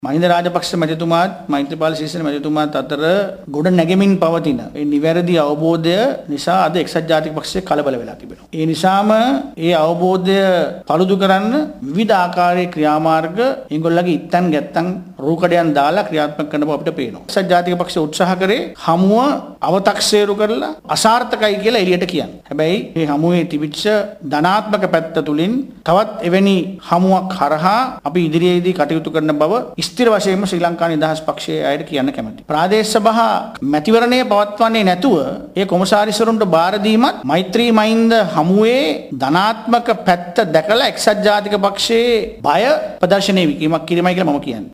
මහින්ද රාජපක්ෂ මැතිතුමාත් මෛත්‍රීපාල සිරිසේන මැතිතුමාත් අතර ගොඩ නැගෙමින් පවතින ඒ නිවැරදි අවබෝධය නිසා අද එක්සත් ජාතික පක්ෂය කලබල වෙලා තිබෙනවා. ඒ නිසාම ඒ අවබෝධය පළුදු කරන්න විවිධ ආකාරයේ ක්‍රියාමාර්ග ඒගොල්ලගේ ඉත්තන් ගැත්තන් රූකඩයන් දාලා ක්‍රියාත්මක කරන බව අපිට පේනවා. එක්සත් ජාතික පක්ෂය උත්සාහ කරේ හමුව අව탁සේරු කරලා අසාර්ථකයි කියලා එළියට කියන්න. හැබැයි මේ හමුවේ තිබිච්ච ධනාත්මක පැත්ත තුලින් තවත් එවැනි හමුවක් හරහා අපි ඉදිරියේදී කටයුතු කරන බව ස්ථිර වශයෙන්ම ශ්‍රී ලංකා නිදහස් පක්ෂයේ අයට කියන්න කැමතියි. ප්‍රාදේශ සභා මැතිවරණය පවත්වන්නේ නැතුව ඒ කොමසාරිස්වරුන්ට බාර දීමත් මෛත්‍රී මහින්ද හමුවේ ධනාත්මක පැත්ත දැකලා එක්සත් ජාතික පක්ෂයේ බය ප්‍රදර්ශනය කිරීමක් කියලා මම කියන්නේ.